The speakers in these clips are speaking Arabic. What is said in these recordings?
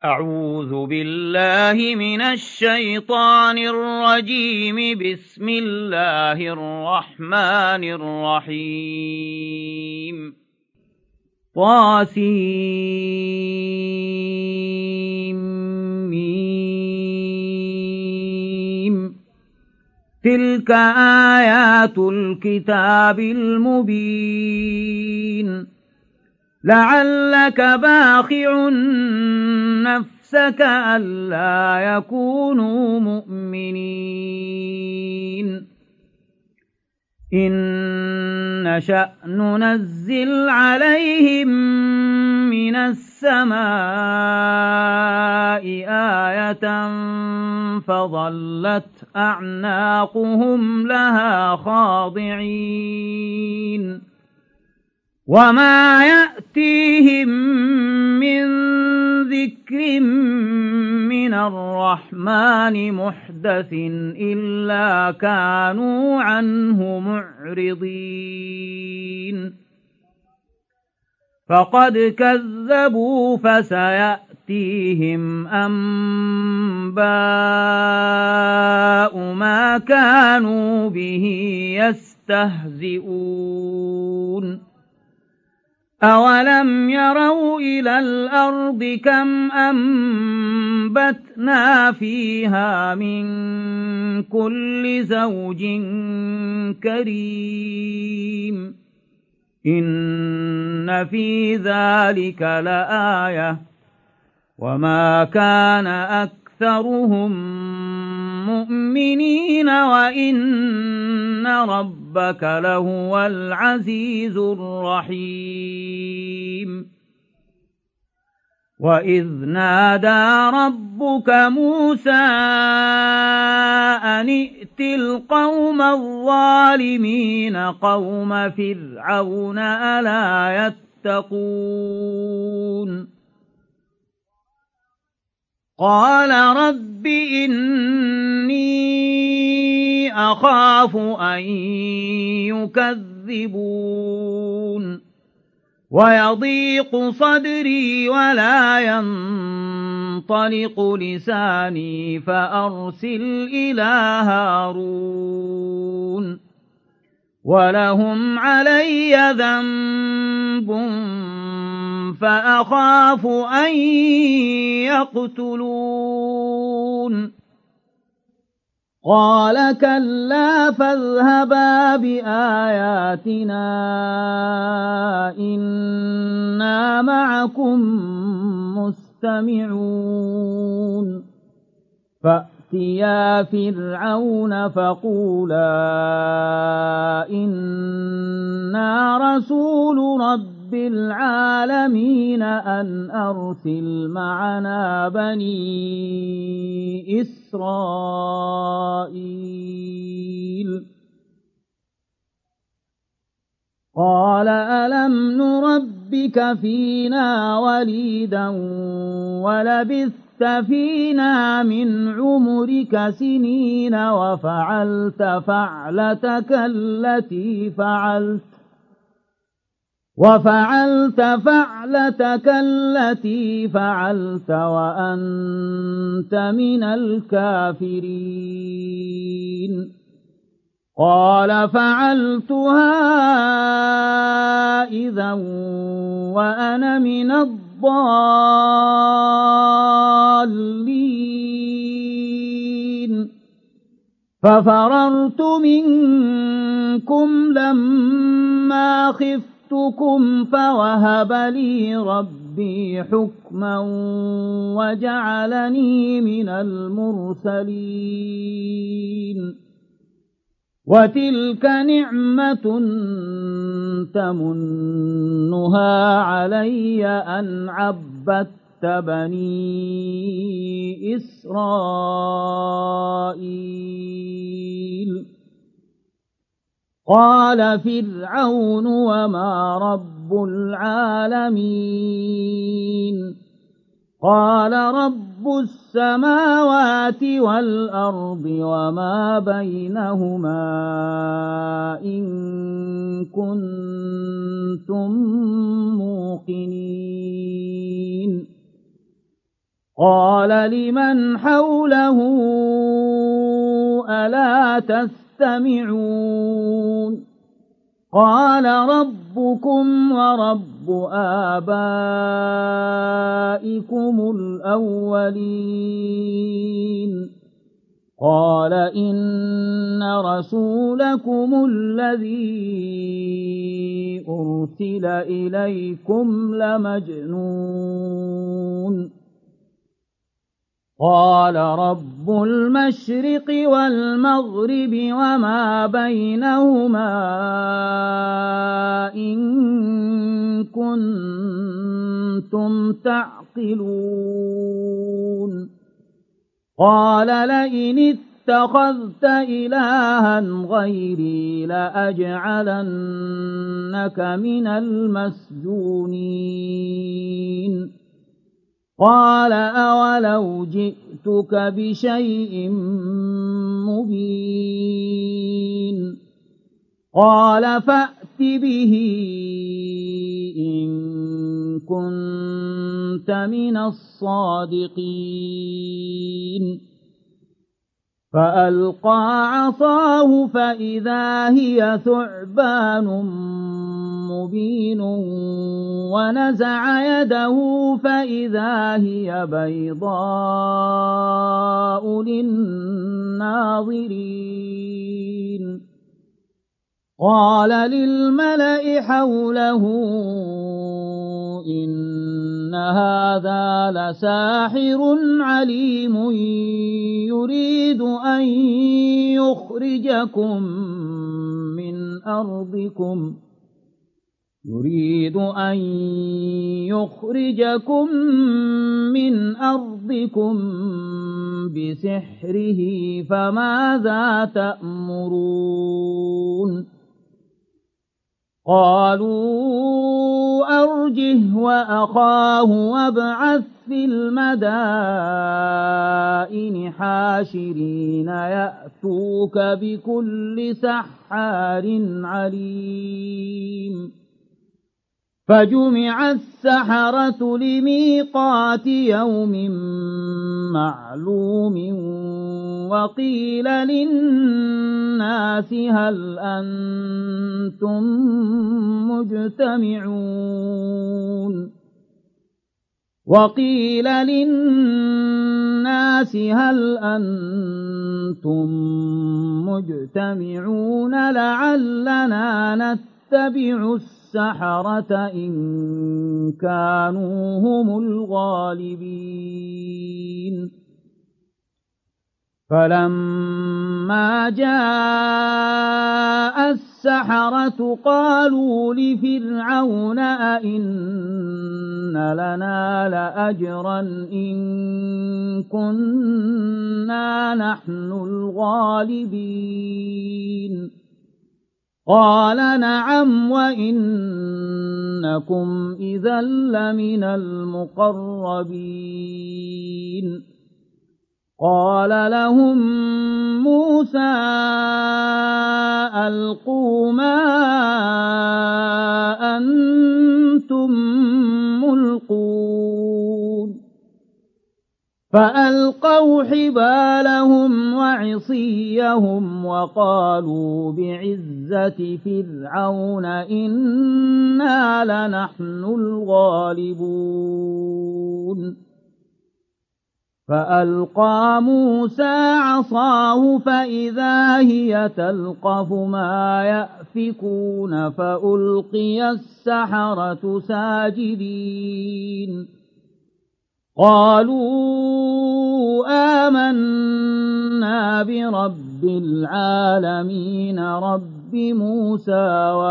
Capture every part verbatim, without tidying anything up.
أعوذ بالله من الشيطان الرجيم. بسم الله الرحمن الرحيم. طاسيم. تلك آيات الكتاب المبين. لعلك باخع نفسك ألا يكونوا مؤمنين إن نشأ ننزل عليهم من السماء آية فظلت أعناقهم لها خاضعين وما يأتيهم من ذكر من الرحمن محدث إلا كانوا عنه معرضين فقد كذبوا فسيأتيهم أنباء ما كانوا به يستهزئون أولم يروا إلى الأرض كم أنبتنا فيها من كل زوج كريم إن في ذلك لآية وما كان أكثرهم مؤمنين وإن ربك لهو العزيز الرحيم. وإذ نادى ربك موسى أن ائت القوم الظالمين قوم فرعون ألا يتقون قال رب إني أخاف أن يكذبون ويضيق صدري ولا ينطلق لساني فأرسل إلى هارون ولهم علي ذنب فأخاف أن يقتلون قال كلا فاذهبا بآياتنا إنا معكم مستمعون فأتيا فرعون فقولا إنا رسول رب العالمين أن أرسل معنا بني إسرائيل قال ألم نربك فينا وليدا ولبثت فينا من عمرك سنين وفعلت فعلتك التي فعلت وفعلت فعلتك التي فعلت وأنت من الكافرين قال فعلتها إذا وأنا من الضالين ففررت منكم لما خفتكم فوهب لي ربي حكما وجعلني من المرسلين وتلك نعمة تمنها علي أن عبدت بني إسرائيل قال فرعون وما رب العالمين قال رب السماوات والأرض وما بينهما إن كنتم موقنين قال لمن حوله ألا تستمعون قال ربكم ورب آبائكم الأولين قال إن رسولكم الذي أرسل إليكم لمجنون قال رب المشرق والمغرب وما بينهما إن كنتم تعقلون قال لئن اتخذت إلها غيري لأجعلنك من المسجونين قال أولو جئتك بشيء مبين قال فأت به إن كنت من الصادقين فألقى عصاه فإذا هي ثعبان مبين ونزع يده فإذا هي بيضاء للناظرين قال للملأ حوله إن هذا لساحر عليم يريد أن يخرجكم من أرضكم يريد أن يخرجكم من أرضكم بسحره فماذا تأمرون قالوا أرجه وأخاه وابعث في المدائن حاشرين يأتوك بكل سحار عليم فجمع السحرة لميقات يوم معلوم وقيل للناس هل أنتم مجتمعون وقيل للناس هل أنتم مجتمعون لعلنا نتبع السحرة إن كانوا هم الغالبين فلما جاء السحرة قالوا لفرعون أئن لنا لأجرا إن كنا نحن الغالبين قال نعم وإنكم إذا لمن المقربين قال لهم موسى ألقوا ما أنتم ملقون فألقوا حبالهم وعصيهم وقالوا بعزة فرعون إنا لنحن الغالبون فألقى موسى عصاه فإذا هي تلقف ما يأفكون فألقي السحرة ساجدين قالوا آمنا برب العالمين رب موسى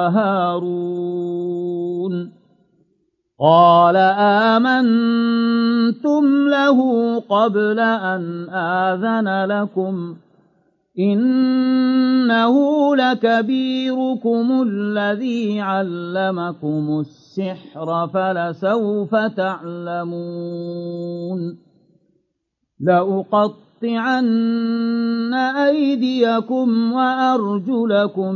وهارون قال آمنتم له قبل أن آذن لكم إنه لكبيركم الذي علمكم السحر فلسوف تعلمون لأقطعن أيديكم وأرجلكم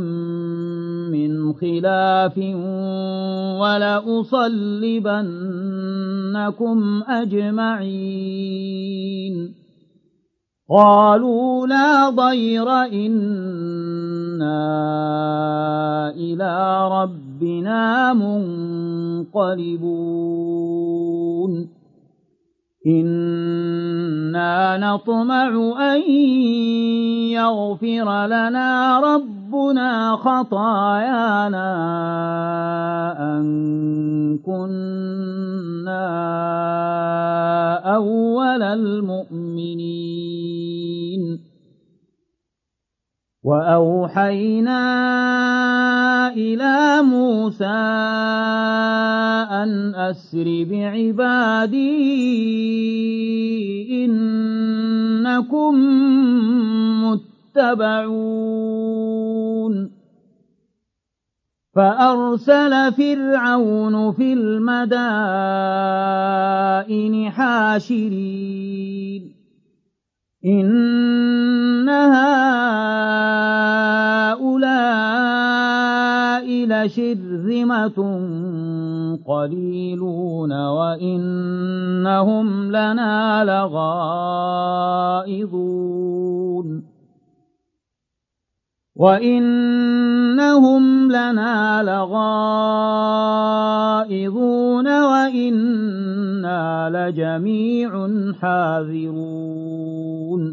من خلاف ولأصلبنكم لأغوينكم أجمعين قالوا لا ضير إنا إلى ربنا منقلبون إنا نطمع أن يغفر لنا ربنا خطايانا أن كنا أول المؤمنين وأوحينا إلى موسى أن أسر بعبادي إنكم متبعون فأرسل فرعون في المدائن حاشرين إن هؤلاء لشرذمة قليلون وإنهم لنا لغائظون وإنهم لنا لغائظون وإنا لجميع حاذرون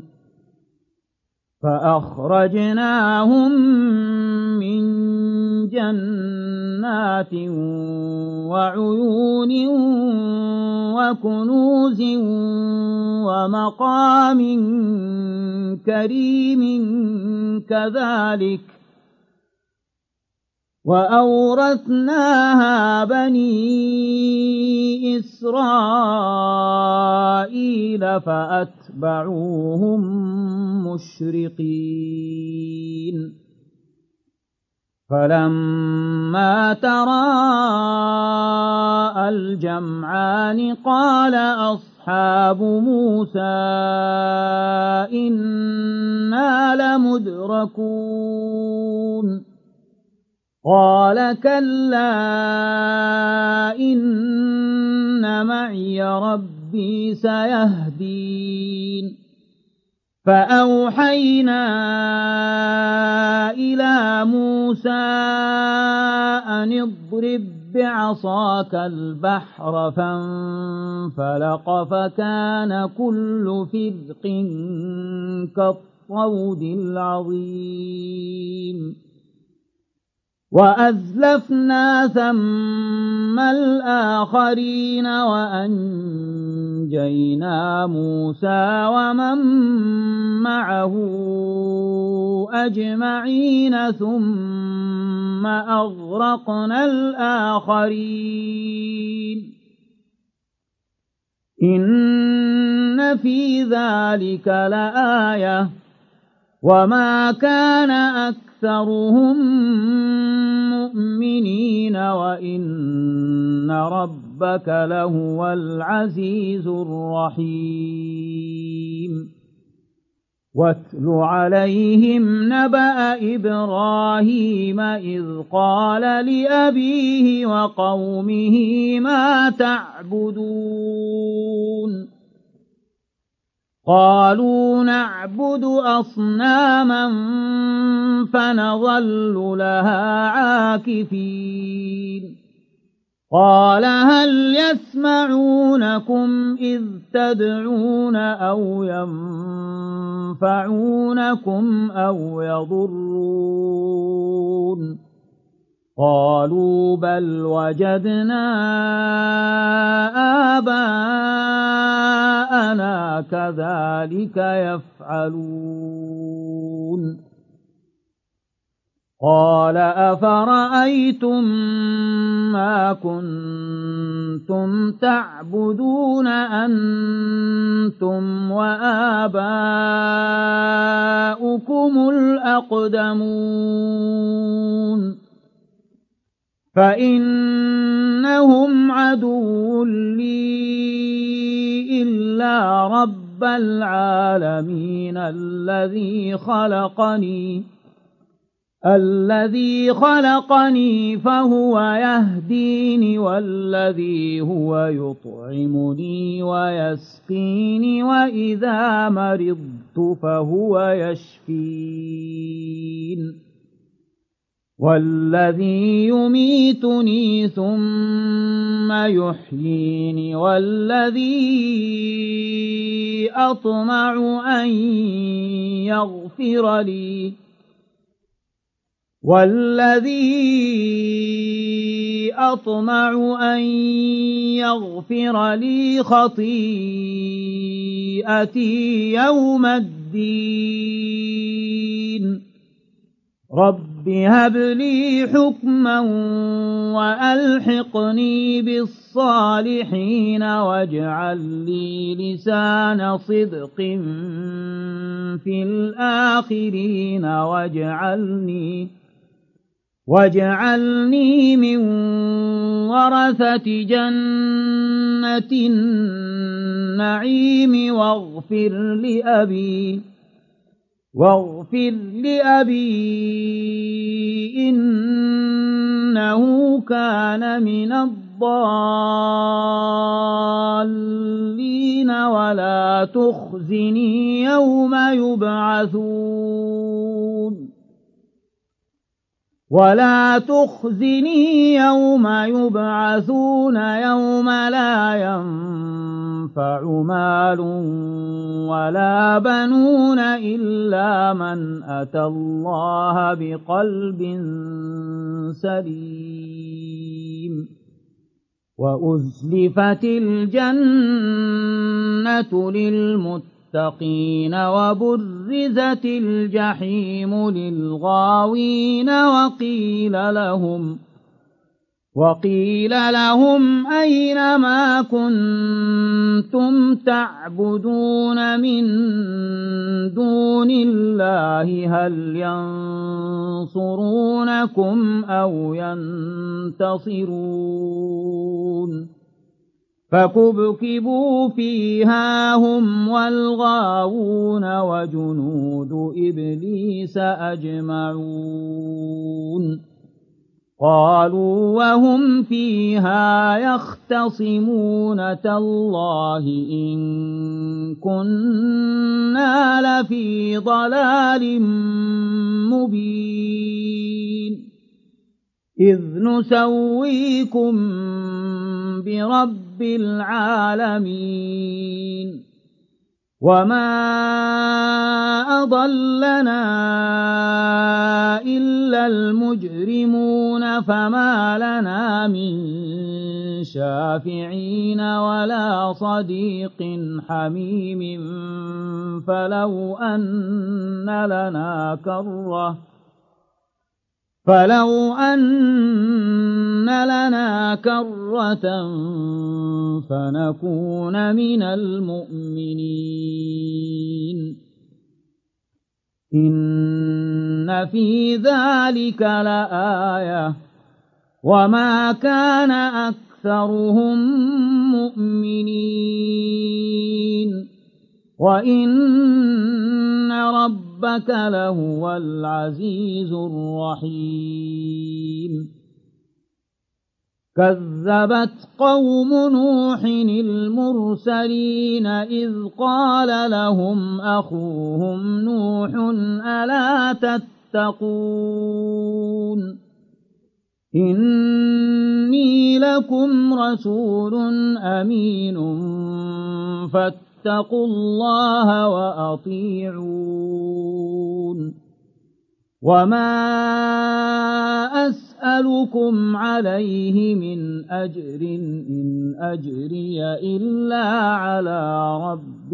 فأخرجناهم من جنات وعيون وكنوز ومقام كريم كذلك وأورثناها بني إسرائيل فأتبعوهم مشرقين فلما تراءى الجمعان قال أصحاب موسى إنا لمدركون قال كلا إن معي ربي سيهدين فأوحينا إلى موسى أن اضرب بعصاك البحر فانفلق فكان كل فرق كالطود العظيم وأزلفنا ثم الآخرين وأنجينا موسى ومن معه أجمعين ثم أغرقنا الآخرين إن في ذلك لآية وما كان أكثرهم مؤمنين وإن ربك لهو العزيز الرحيم واتل عليهم نبأ إبراهيم إذ قال لأبيه وقومه ما تعبدون قالوا نعبد أصناما فنظل لها عاكفين قال هل يسمعونكم إذ تدعون أو ينفعونكم أو يضرون قالوا بل وجدنا آباءنا كذلك يفعلون قال أفرأيتم ما كنتم تعبدون أنتم وآباؤكم الأقدمون فإنهم عدو لي إلا رب العالمين الذي خلقني الذي خلقني فهو يهديني والذي هو يطعمني ويسقيني وإذا مرضت فهو يشفين والذي يميتني ثم يحييني والذي أطمع أن يغفر لي والذي أطمع أن يغفر لي خطيئتي يوم الدين رب هب لي حكما وألحقني بالصالحين واجعل لي لسان صدق في الآخرين واجعلني واجعلني من ورثة جنة النعيم واغفر لأبي واغفر لأبي إنه كان من الضالين ولا تخزني يوم يبعثون ولا تخزني يوم يبعثون يوم لا ينفع مال ولا بنون إلا من أتى الله بقلب سليم وأزلفت الجنة للمتقين وبرزت الجحيم للغاوين وقيل لهم وقيل لهم أين ما كنتم تعبدون من دون الله هل ينصرونكم أو ينتصرون فكبكبوا فيها هم والغاوون وجنود إبليس أجمعون قالوا وهم فيها يختصمون تالله إن كنا لفي ضلال مبين إذ نسويكم برب العالمين وما أضلنا إلا المجرمون فما لنا من شافعين ولا صديق حميم فلو أن لنا كرة فلو أن لنا كرة فنكون من المؤمنين إن في ذلك لآية وما كان أكثرهم مؤمنين وإن ربك لهو العزيز الرحيم كذبت قوم نوح المرسلين إذ قال لهم أخوهم نوح ألا تتقون إني لكم رسول أمين فاتقون فاتقوا الله وأطيعون وما أسألكم عليه من أجر إن أجري إلا على رب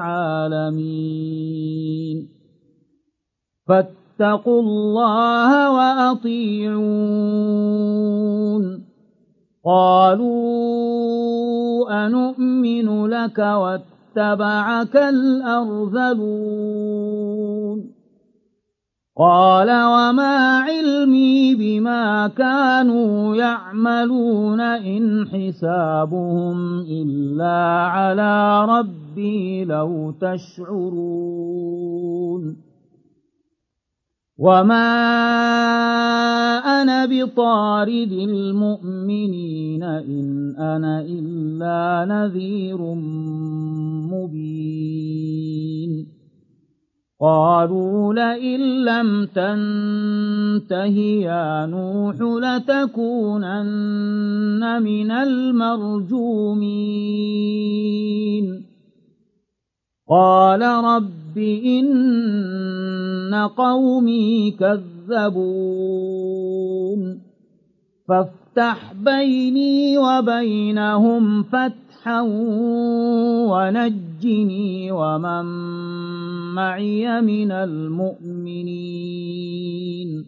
العالمين فاتقوا الله وأطيعون قالوا أنؤمن لك واتقوا اتبعك الأرذلون قال وما علمي بما كانوا يعملون إن حسابهم إلا على ربي لو تشعرون وما أنا بطارد المؤمنين إن أنا إلا نذير مبين قالوا لئن لم تنته يا نوح لتكونن من المرجومين قال رب إن قومي كذبون فافتح بيني وبينهم فتحا ونجني ومن معي من المؤمنين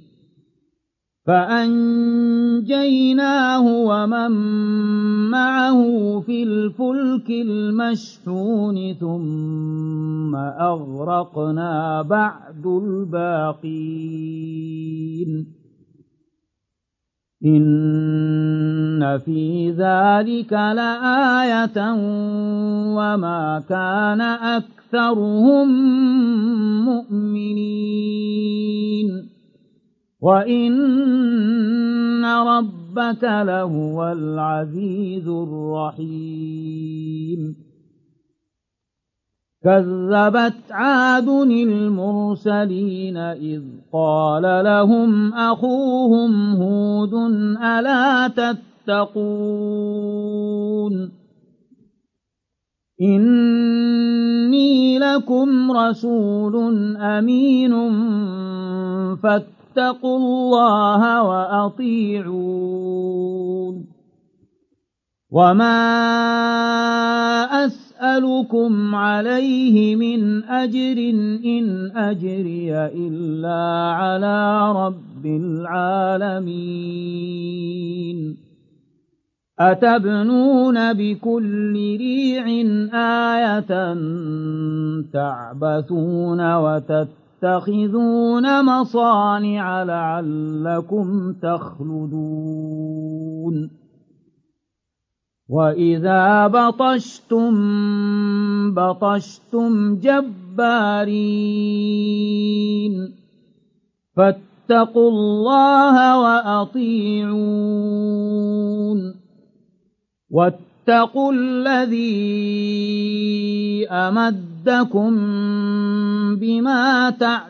فأنجيناه ومن معه في الفلك المشحون ثم أغرقنا بعد الباقين إن في ذلك لآية وما كان أكثرهم مؤمنين وإن ربك لهو العزيز الرحيم كذبت عاد المرسلين إذ قال لهم أخوهم هود ألا تتقون إني لكم رسول أمين فاتقوا الله وأطيعون وما أسألكم عليه من أجر إن أجري إلا على رب العالمين أتبنون بكل ريع آية تعبثون وتتخذون مصانع لعلكم تخلدون وإذا بطشتم بطشتم جبارين فاتقوا الله وأطيعون واتقوا الذي أمدكم بما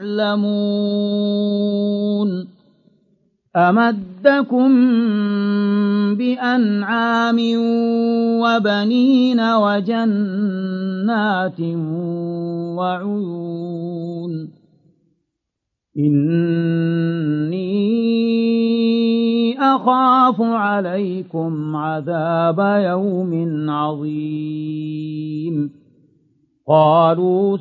تعلمون أمدكم بأنعام وبنين وجنات وعيون إني أخاف عليكم عذاب يوم عظيم قالوا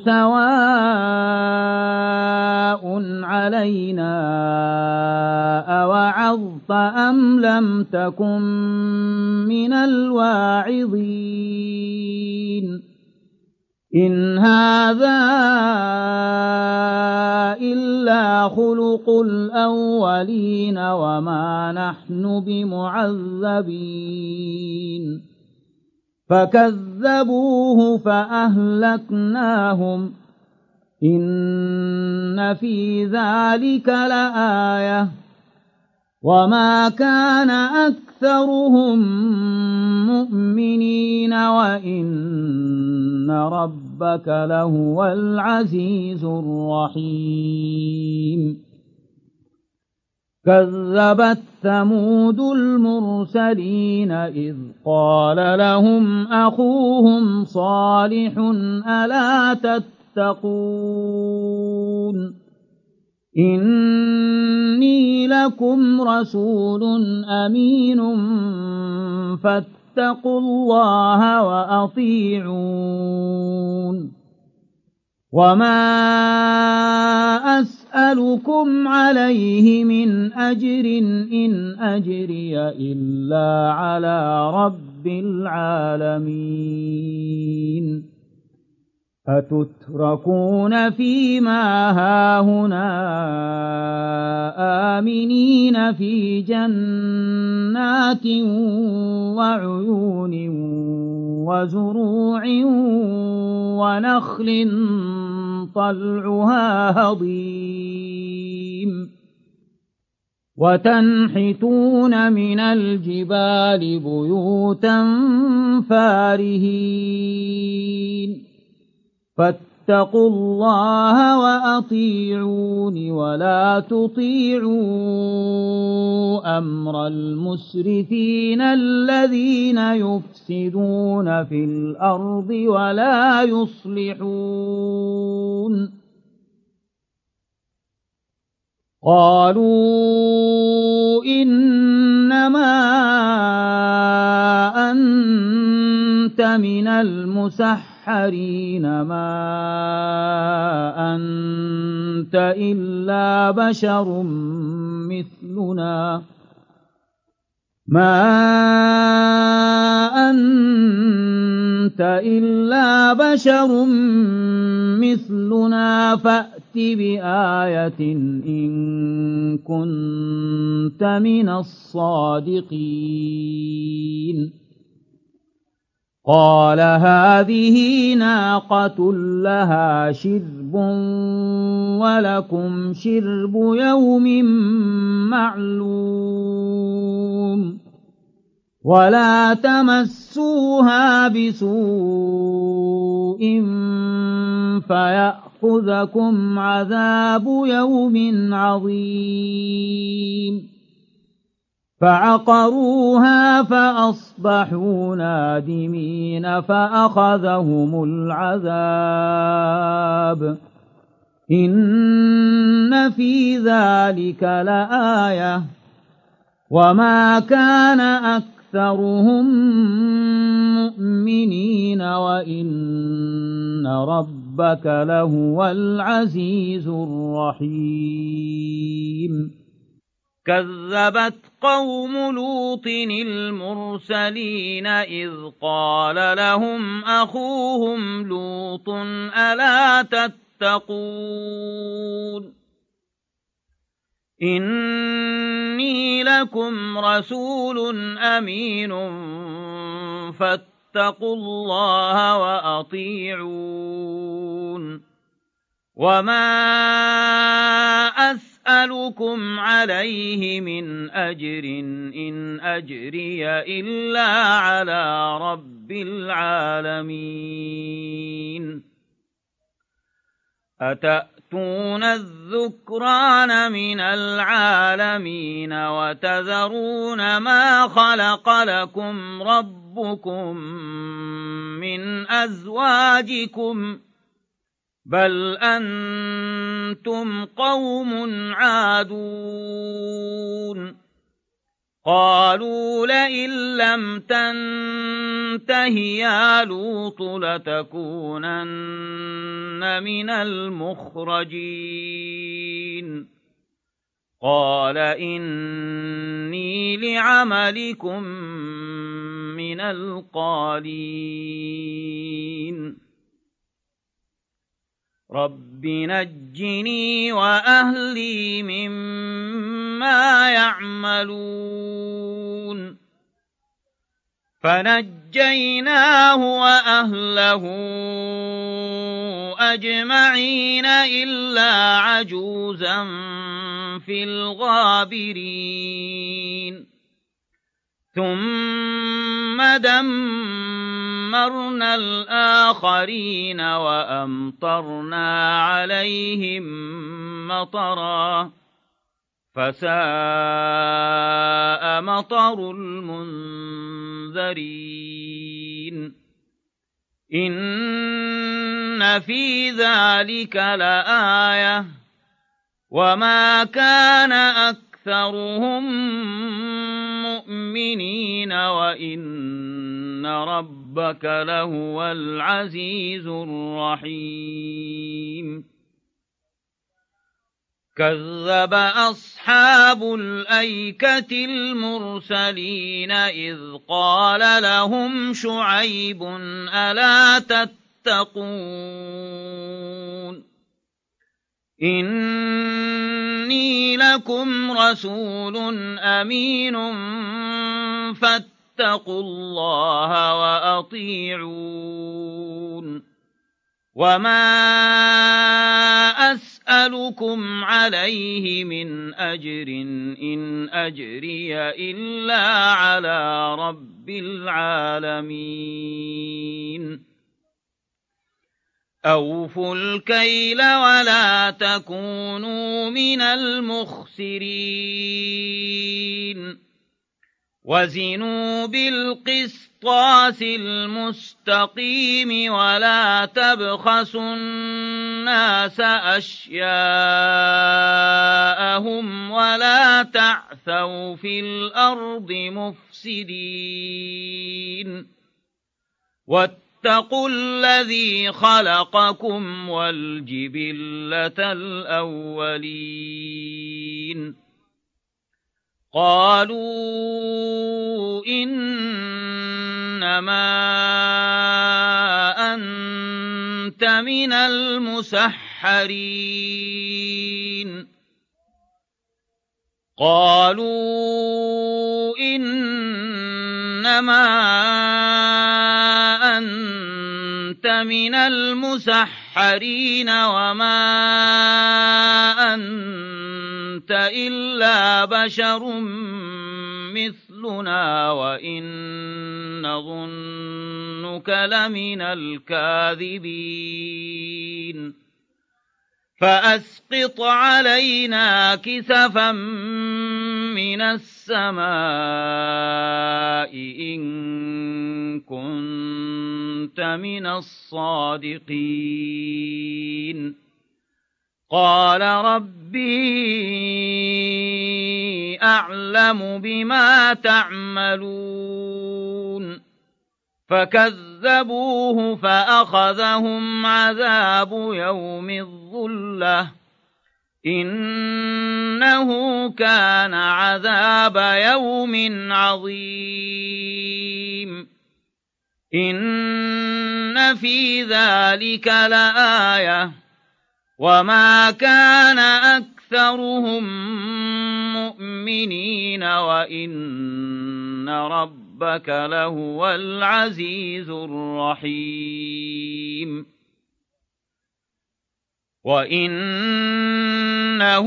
سواء علينا أوعظت أم لم تكن من الواعظين إن هذا إلا خلق الأولين وما نحن بمعذبين فكذبوه فأهلكناهم إن في ذلك لآية وما كان أكثرهم مؤمنين وإن ربك لهو العزيز الرحيم كذبت ثمود المرسلين إذ قال لهم أخوهم صالح ألا تتقون إني لكم رسول أمين فاتقوا الله وأطيعون وما أسألكم عليه من أجر إن أجري إلا على رب العالمين أتتركون فيما هاهنا آمنين في جنات وعيون وزروع ونخل طلعها هضيم وتنحتون من الجبال بيوتا فارهين فاتقوا الله وأطيعون ولا تطيعوا أمر المسرفين الذين يفسدون في الأرض ولا يصلحون قالوا إنما أنت من المسحرين ما أنت إلا بشر مثلنا ما أنت إلا بشر مثلنا فأت بآية إن كنت من الصادقين قال هذه ناقة لها شرب ولكم شرب يوم معلوم ولا تمسوها بسوء فيأخذكم عذاب يوم عظيم فعقروها فأصبحوا نادمين فأخذهم العذاب إن في ذلك لآية وما كان أكثرهم مؤمنين وإن ربك لهو العزيز الرحيم كذبت قوم لوط المرسلين إذ قال لهم أخوهم لوط ألا تتقون إني لكم رسول أمين فاتقوا الله وأطيعون وما أسألكم عليه من أجر إن أجري إلا على رب العالمين أتأتون الذكران من العالمين وتذرون ما خلق لكم ربكم من أزواجكم بل أنتم قوم عادون قالوا لئن لم تنته يا لوط لتكونن من المخرجين قال إني لعملكم من القالين رب نجني وأهلي مما يعملون فنجيناه وأهله أجمعين إلا عجوزا في الغابرين ثم دمرنا الآخرين وأمطرنا عليهم مطرا فساء مطر المنذرين إن في ذلك لآية وما كان أكثرهم مؤمنين وإن ربك لهو العزيز الرحيم كذب أصحاب الأيكة المرسلين إذ قال لهم شعيب ألا تتقون إني لكم رسول أمين فاتقوا الله وأطيعون وما أسألكم أسألكم عليه من أجر إن أجري إلا على رب العالمين أوفوا الكيل ولا تكونوا من المخسرين وزنوا بالقسطاس المستقيم ولا تبخسوا الناس أشياءهم ولا تعثوا في الأرض مفسدين واتقوا الذي خلقكم والجبلة الأولين قالوا إنما أنت من المسحرين قالوا إنما أنت من المسحرين وما أنت إلا بشر مثلنا وإن نظنك لمن الكاذبين فأسقط علينا كسفا من السماء إن كنت من الصادقين قال ربي أعلم بما تعملون فكذبوه فأخذهم عذاب يوم الظلة إنه كان عذاب يوم عظيم إن في ذلك لآية وما كان أكثرهم مؤمنين وإن ربك لهو العزيز الرحيم وإنه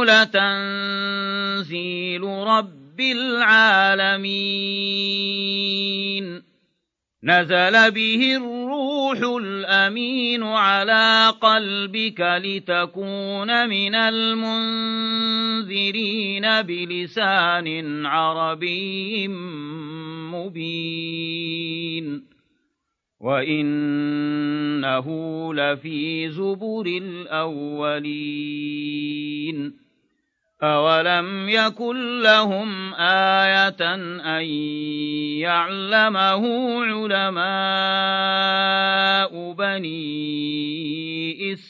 لتنزيل رب العالمين نزل به الروح الأمين على قلبك لتكون من المنذرين بلسان عربي مبين وإنه لفي زبر الأولين أولم يكن لهم آية أن يعلمه علماء بني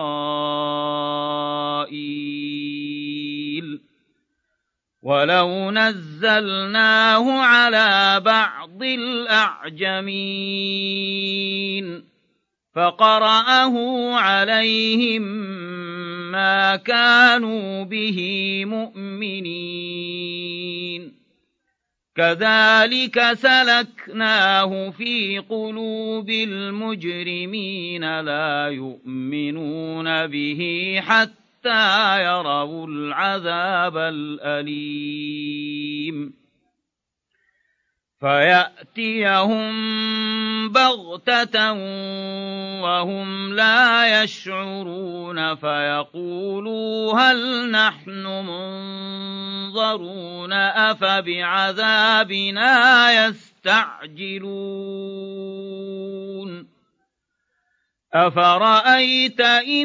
إسرائيل ولو نزلناه على بعض الأعجمين فقرأه عليهم ما كانوا به مؤمنين كذلك سلكناه في قلوب المجرمين لا يؤمنون به حتى يروا العذاب الأليم فيأتيهم بغتة وهم لا يشعرون فيقولوا هل نحن منظرون أفبعذابنا يستعجلون أفرأيت إن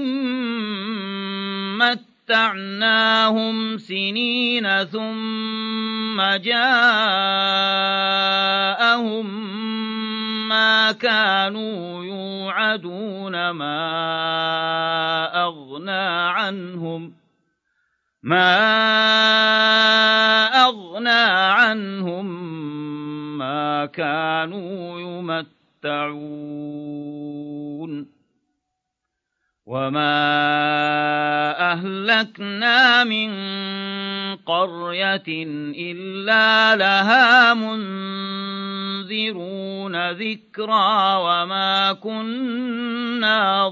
متعناهم سنين ثم جاءهم ما كانوا يوعدون ما أغنى عنهم ما أغنى عنهم ما كانوا يمتعون وما أهلكنا من قرية إلا لها منذرون ذكرى وما كنا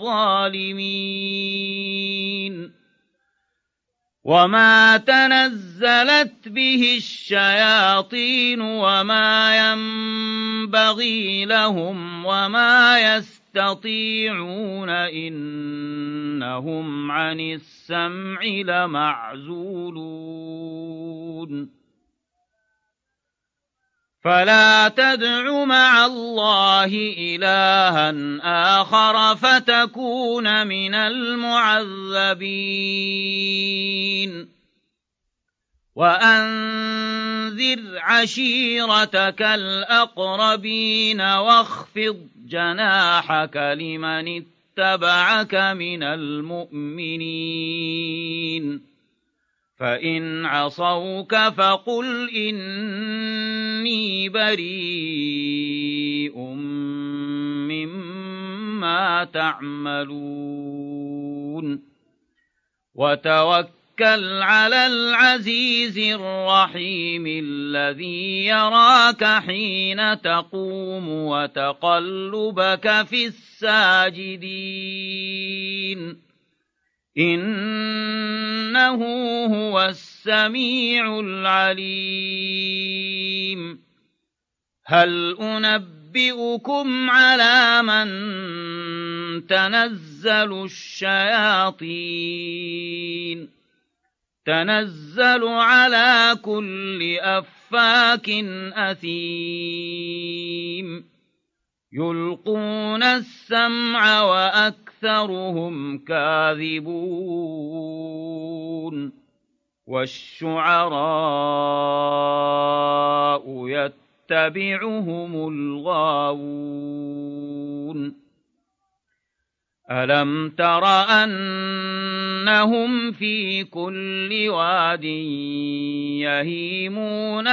ظالمين وما تنزلت به الشياطين وما ينبغي لهم وما يستطيعون إنهم عن السمع لمعزولون فلا تدع مع الله إلها آخر فتكون من المعذبين وأنذر عشيرتك الأقربين واخفض جناحك لمن اتبعك من المؤمنين فإن عصوك فقل إني بريء مما تعملون وتوكل على العزيز الرحيم الذي يراك حين تقوم وتقلبك في الساجدين إنه هو السميع العليم هل أنبئكم على من تنزل الشياطين تنزل على كل أفاك أثيم يلقون السمع وأكثرهم كاذبون والشعراء يتبعهم الغاوون ألم تر أنهم في كل واد يهيمون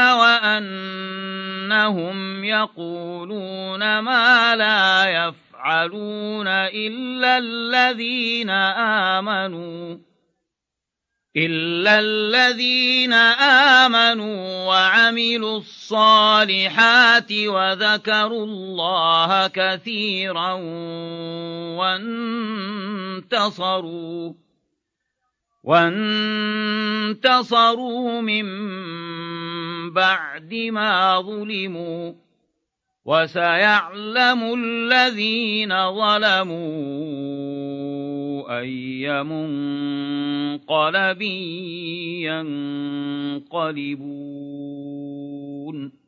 وأنهم يقولون ما لا يفعلون إلا الذين آمنوا إلا الذين آمنوا وعملوا الصالحات وذكروا الله كثيرا وانتصروا وانتصروا من بعد ما ظلموا وسيعلم الذين ظلموا أي منقلب ينقلبون